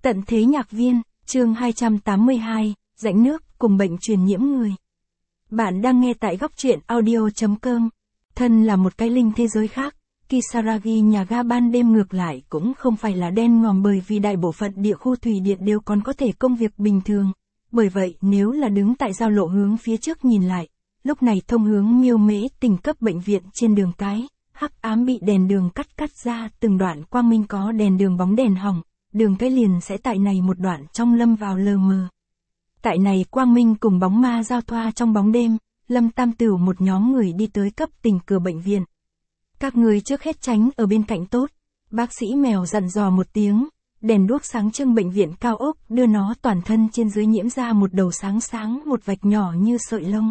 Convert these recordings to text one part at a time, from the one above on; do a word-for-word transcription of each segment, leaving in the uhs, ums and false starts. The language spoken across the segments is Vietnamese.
Tận thế nhạc viên, chương hai trăm tám mươi hai, rãnh nước, cùng bệnh truyền nhiễm người. Bạn đang nghe tại góc truyện audio chấm com. Thân là một cái linh thế giới khác, Kisaragi nhà ga ban đêm ngược lại cũng không phải là đen ngòm bởi vì đại bộ phận địa khu thủy điện đều còn có thể công việc bình thường. Bởi vậy nếu là đứng tại giao lộ hướng phía trước nhìn lại, lúc này thông hướng Miêu Mễ Tỉnh cấp bệnh viện trên đường cái, hắc ám bị đèn đường cắt cắt ra từng đoạn quang minh có đèn đường bóng đèn hỏng. Đường cái liền sẽ tại này một đoạn trong lâm vào lờ mờ. Tại này quang minh cùng bóng ma giao thoa trong bóng đêm, Lâm Tam Tửu một nhóm người đi tới cấp tỉnh cửa bệnh viện. Các người trước hết tránh ở bên cạnh tốt, bác sĩ mèo dặn dò một tiếng, đèn đuốc sáng trưng bệnh viện cao ốc đưa nó toàn thân trên dưới nhiễm ra một đầu sáng sáng một vạch nhỏ như sợi lông.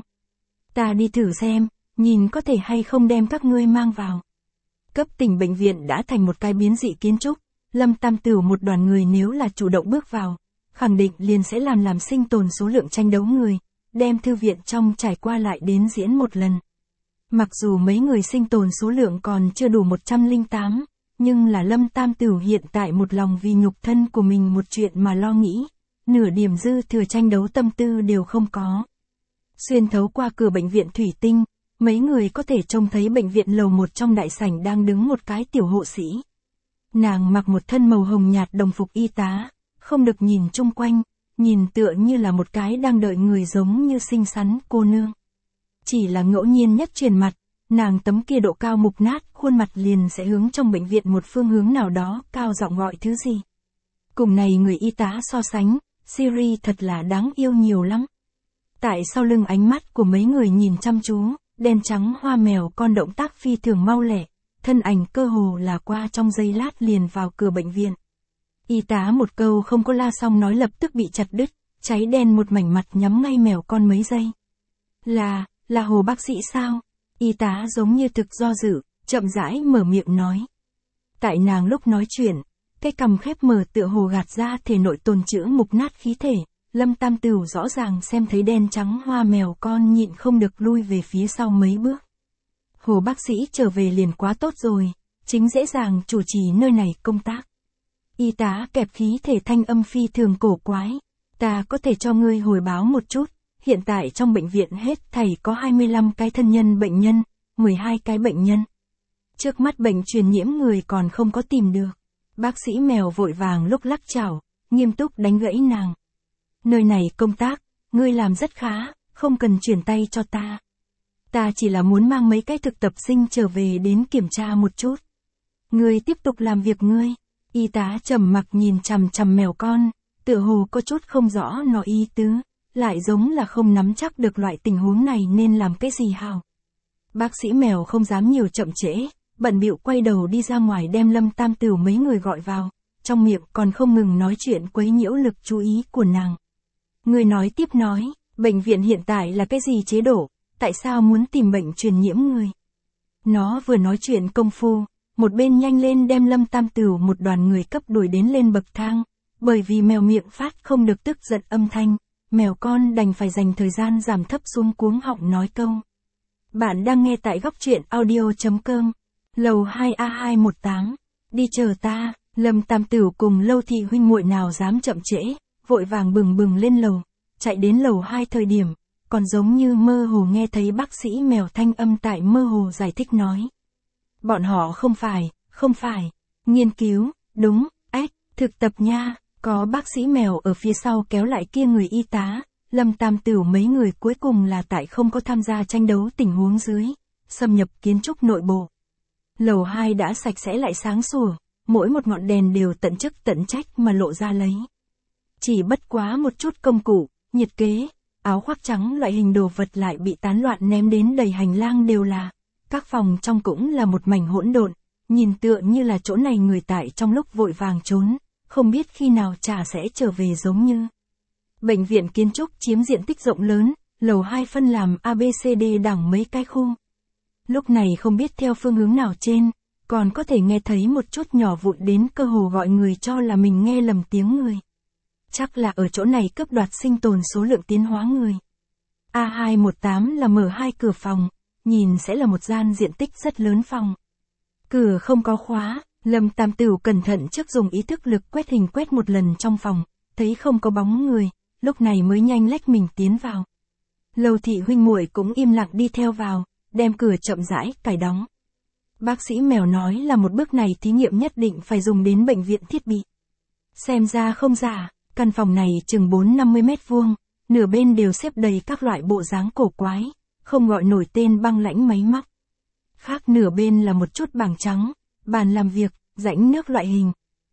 Ta đi thử xem, nhìn có thể hay không đem các ngươi mang vào. Cấp tỉnh bệnh viện đã thành một cái biến dị kiến trúc. Lâm Tam Tửu một đoàn người nếu là chủ động bước vào, khẳng định liền sẽ làm làm sinh tồn số lượng tranh đấu người, đem thư viện trong trải qua lại đến diễn một lần. Mặc dù mấy người sinh tồn số lượng còn chưa đủ một trăm lẻ tám, nhưng là Lâm Tam Tửu hiện tại một lòng vì nhục thân của mình một chuyện mà lo nghĩ, nửa điểm dư thừa tranh đấu tâm tư đều không có. Xuyên thấu qua cửa bệnh viện thủy tinh, mấy người có thể trông thấy bệnh viện lầu một trong đại sảnh đang đứng một cái tiểu hộ sĩ. Nàng mặc một thân màu hồng nhạt đồng phục y tá, không được nhìn chung quanh, nhìn tựa như là một cái đang đợi người giống như xinh xắn cô nương. Chỉ là ngẫu nhiên nhất truyền mặt, nàng tấm kia độ cao mục nát, khuôn mặt liền sẽ hướng trong bệnh viện một phương hướng nào đó, cao giọng gọi thứ gì. Cùng này người y tá so sánh, Siri thật là đáng yêu nhiều lắm. Tại sau lưng ánh mắt của mấy người nhìn chăm chú, đen trắng hoa mèo con động tác phi thường mau lẹ. Thân ảnh cơ hồ là qua trong giây lát liền vào cửa bệnh viện. Y tá một câu không có la xong nói lập tức bị chặt đứt, cháy đen một mảnh mặt nhắm ngay mèo con mấy giây. Là, là Hồ bác sĩ sao? Y tá giống như thực do dự, chậm rãi mở miệng nói. Tại nàng lúc nói chuyện, cái cằm khép mở tựa hồ gạt ra thể nội tồn trữ mục nát khí thể, Lâm Tam Tửu rõ ràng xem thấy đen trắng hoa mèo con nhịn không được lui về phía sau mấy bước. Hồ bác sĩ trở về liền quá tốt rồi, chính dễ dàng chủ trì nơi này công tác. Y tá kẹp khí thể thanh âm phi thường cổ quái. Ta có thể cho ngươi hồi báo một chút, hiện tại trong bệnh viện hết thảy có hai mươi lăm cái thân nhân bệnh nhân, mười hai cái bệnh nhân. Trước mắt bệnh truyền nhiễm người còn không có tìm được. Bác sĩ mèo vội vàng lúc lắc chảo, nghiêm túc đánh gãy nàng. Nơi này công tác, ngươi làm rất khá, không cần chuyển tay cho ta. Ta chỉ là muốn mang mấy cái thực tập sinh trở về đến kiểm tra một chút. Ngươi tiếp tục làm việc ngươi. Y tá trầm mặc nhìn chằm chằm mèo con, tựa hồ có chút không rõ nó ý tứ, lại giống là không nắm chắc được loại tình huống này nên làm cái gì hào. Bác sĩ mèo không dám nhiều chậm trễ, bận bịu quay đầu đi ra ngoài đem Lâm Tam Tửu mấy người gọi vào, trong miệng còn không ngừng nói chuyện quấy nhiễu lực chú ý của nàng. Người nói tiếp nói, bệnh viện hiện tại là cái gì chế độ? Tại sao muốn tìm bệnh truyền nhiễm người? Nó vừa nói chuyện công phu, một bên nhanh lên đem Lâm Tam Tửu một đoàn người cấp đuổi đến lên bậc thang, bởi vì mèo miệng phát không được tức giận âm thanh, mèo con đành phải dành thời gian giảm thấp xuống cuống họng nói câu. Bạn đang nghe tại góc truyện audio chấm com, lầu hai A hai một tám, đi chờ ta. Lâm Tam Tửu cùng Lâu Thị huynh muội nào dám chậm trễ, vội vàng bừng bừng lên lầu, chạy đến lầu hai thời điểm. Còn giống như mơ hồ nghe thấy bác sĩ mèo thanh âm tại mơ hồ giải thích nói. Bọn họ không phải, không phải, nghiên cứu, đúng, ếch, thực tập nha, có bác sĩ mèo ở phía sau kéo lại kia người y tá, Lâm Tam Tửu mấy người cuối cùng là tại không có tham gia tranh đấu tình huống dưới, xâm nhập kiến trúc nội bộ. Lầu hai đã sạch sẽ lại sáng sủa, mỗi một ngọn đèn đều tận chức tận trách mà lộ ra lấy. Chỉ bất quá một chút công cụ, nhiệt kế, áo khoác trắng loại hình đồ vật lại bị tán loạn ném đến đầy hành lang đều là. Các phòng trong cũng là một mảnh hỗn độn, nhìn tựa như là chỗ này người tại trong lúc vội vàng trốn, không biết khi nào trả sẽ trở về giống như. Bệnh viện kiến trúc chiếm diện tích rộng lớn, lầu hai phân làm A B C D đẳng mấy cái khu. Lúc này không biết theo phương hướng nào trên, còn có thể nghe thấy một chút nhỏ vụn đến cơ hồ gọi người cho là mình nghe lầm tiếng người. Chắc là ở chỗ này cướp đoạt sinh tồn số lượng tiến hóa người. A hai một tám là mở hai cửa phòng, nhìn sẽ là một gian diện tích rất lớn phòng. Cửa không có khóa, Lâm Tam Tửu cẩn thận trước dùng ý thức lực quét hình quét một lần trong phòng, thấy không có bóng người, lúc này mới nhanh lách mình tiến vào. Lâu Thị huynh muội cũng im lặng đi theo vào, đem cửa chậm rãi cài đóng. Bác sĩ Mèo nói là một bước này thí nghiệm nhất định phải dùng đến bệnh viện thiết bị. Xem ra không giả, căn phòng này chừng bốn năm mươi mét vuông, nửa bên đều xếp đầy các loại bộ dáng cổ quái, không gọi nổi tên băng lãnh máy móc. Khác nửa bên là một chút bảng trắng, bàn làm việc, rãnh nước loại hình.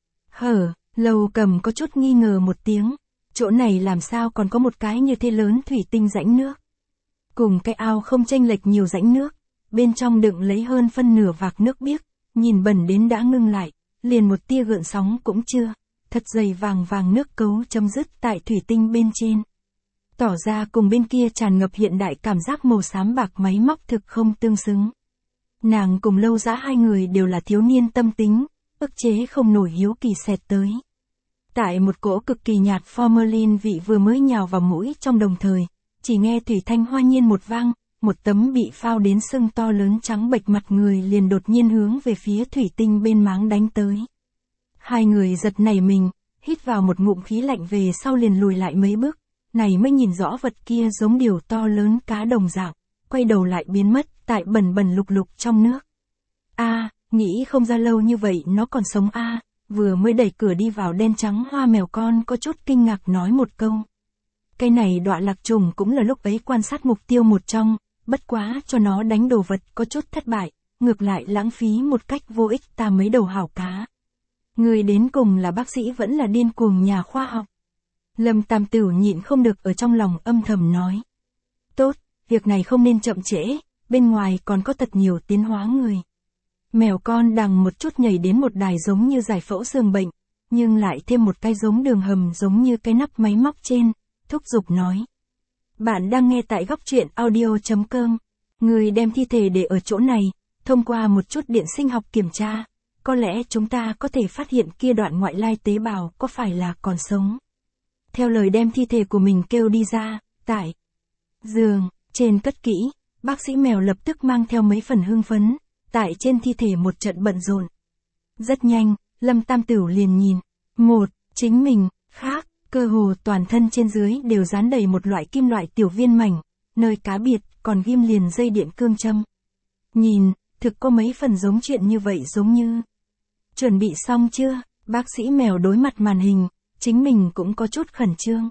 Hở, Lâu Cầm có chút nghi ngờ một tiếng, chỗ này làm sao còn có một cái như thế lớn thủy tinh rãnh nước. Cùng cái ao không chênh lệch nhiều rãnh nước, bên trong đựng lấy hơn phân nửa vạc nước biếc, nhìn bẩn đến đã ngưng lại, liền một tia gợn sóng cũng chưa, thật dày vàng vàng nước cấu chấm dứt tại thủy tinh bên trên. Tỏ ra cùng bên kia tràn ngập hiện đại cảm giác màu xám bạc máy móc thực không tương xứng. Nàng cùng Lâu Dã hai người đều là thiếu niên tâm tính, ức chế không nổi hiếu kỳ xẹt tới. Tại một cỗ cực kỳ nhạt formalin vị vừa mới nhào vào mũi trong đồng thời, chỉ nghe thủy thanh hoa nhiên một vang, một tấm bị phao đến sưng to lớn trắng bệch mặt người liền đột nhiên hướng về phía thủy tinh bên máng đánh tới. Hai người giật nảy mình, hít vào một ngụm khí lạnh về sau liền lùi lại mấy bước, này mới nhìn rõ vật kia giống điều to lớn cá đồng dạng, quay đầu lại biến mất tại bẩn bẩn lục lục trong nước. A, nghĩ không ra lâu như vậy nó còn sống a, vừa mới đẩy cửa đi vào đen trắng hoa mèo con có chút kinh ngạc nói một câu. Cái này đọa lạc trùng cũng là lúc ấy quan sát mục tiêu một trong, bất quá cho nó đánh đồ vật có chút thất bại, ngược lại lãng phí một cách vô ích ta mấy đầu hảo cá. Người đến cùng là bác sĩ vẫn là điên cuồng nhà khoa học. Lâm Tam Tửu nhịn không được ở trong lòng âm thầm nói. Tốt, việc này không nên chậm trễ, bên ngoài còn có thật nhiều tiến hóa người. Mèo con đằng một chút nhảy đến một đài giống như giải phẫu giường bệnh, nhưng lại thêm một cái giống đường hầm giống như cái nắp máy móc trên, thúc giục nói. Bạn đang nghe tại góc truyện audio.com, người đem thi thể để ở chỗ này, thông qua một chút điện sinh học kiểm tra, có lẽ chúng ta có thể phát hiện kia đoạn ngoại lai tế bào có phải là còn sống. Theo lời đem thi thể của mình kêu đi ra, tại giường, trên cất kỹ, bác sĩ Mèo lập tức mang theo mấy phần hưng phấn, tại trên thi thể một trận bận rộn. Rất nhanh, Lâm Tam Tửu liền nhìn, một, chính mình, khác, cơ hồ toàn thân trên dưới đều dán đầy một loại kim loại tiểu viên mảnh, nơi cá biệt còn ghim liền dây điện cương châm. Nhìn, thực có mấy phần giống chuyện như vậy giống như. Chuẩn bị xong chưa? Bác sĩ Mèo đối mặt màn hình, chính mình cũng có chút khẩn trương.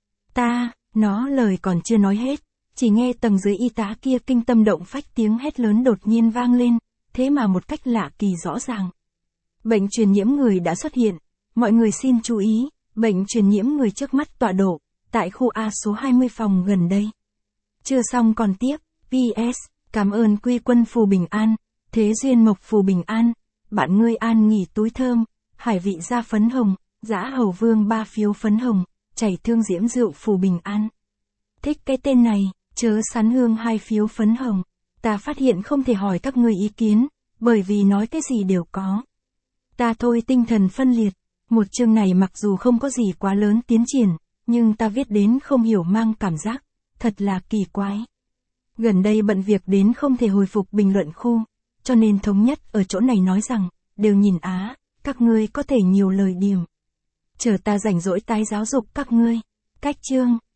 Ta, nó lời còn chưa nói hết, chỉ nghe tầng dưới y tá kia kinh tâm động phách tiếng hét lớn đột nhiên vang lên, thế mà một cách lạ kỳ rõ ràng. Bệnh truyền nhiễm người đã xuất hiện, mọi người xin chú ý, bệnh truyền nhiễm người trước mắt tọa độ, tại khu A số hai mươi phòng gần đây. Chưa xong còn tiếp, pê ét, cảm ơn Quy Quân phù bình an, Thế Duyên Mộc phù bình an, bạn ngươi an nghỉ túi thơm, Hải Vị gia phấn hồng, Dã Hầu Vương ba phiếu phấn hồng, Chảy Thương Diễm rượu phù bình an. Thích cái tên này, Chớ Sắn Hương hai phiếu phấn hồng, ta phát hiện không thể hỏi các ngươi ý kiến, bởi vì nói cái gì đều có. Ta thôi tinh thần phân liệt, một chương này mặc dù không có gì quá lớn tiến triển, nhưng ta viết đến không hiểu mang cảm giác, thật là kỳ quái. Gần đây bận việc đến không thể hồi phục bình luận khu, cho nên thống nhất ở chỗ này nói rằng, đều nhìn á, các ngươi có thể nhiều lời điểm. Chờ ta rảnh rỗi tái giáo dục các ngươi. Cách chương.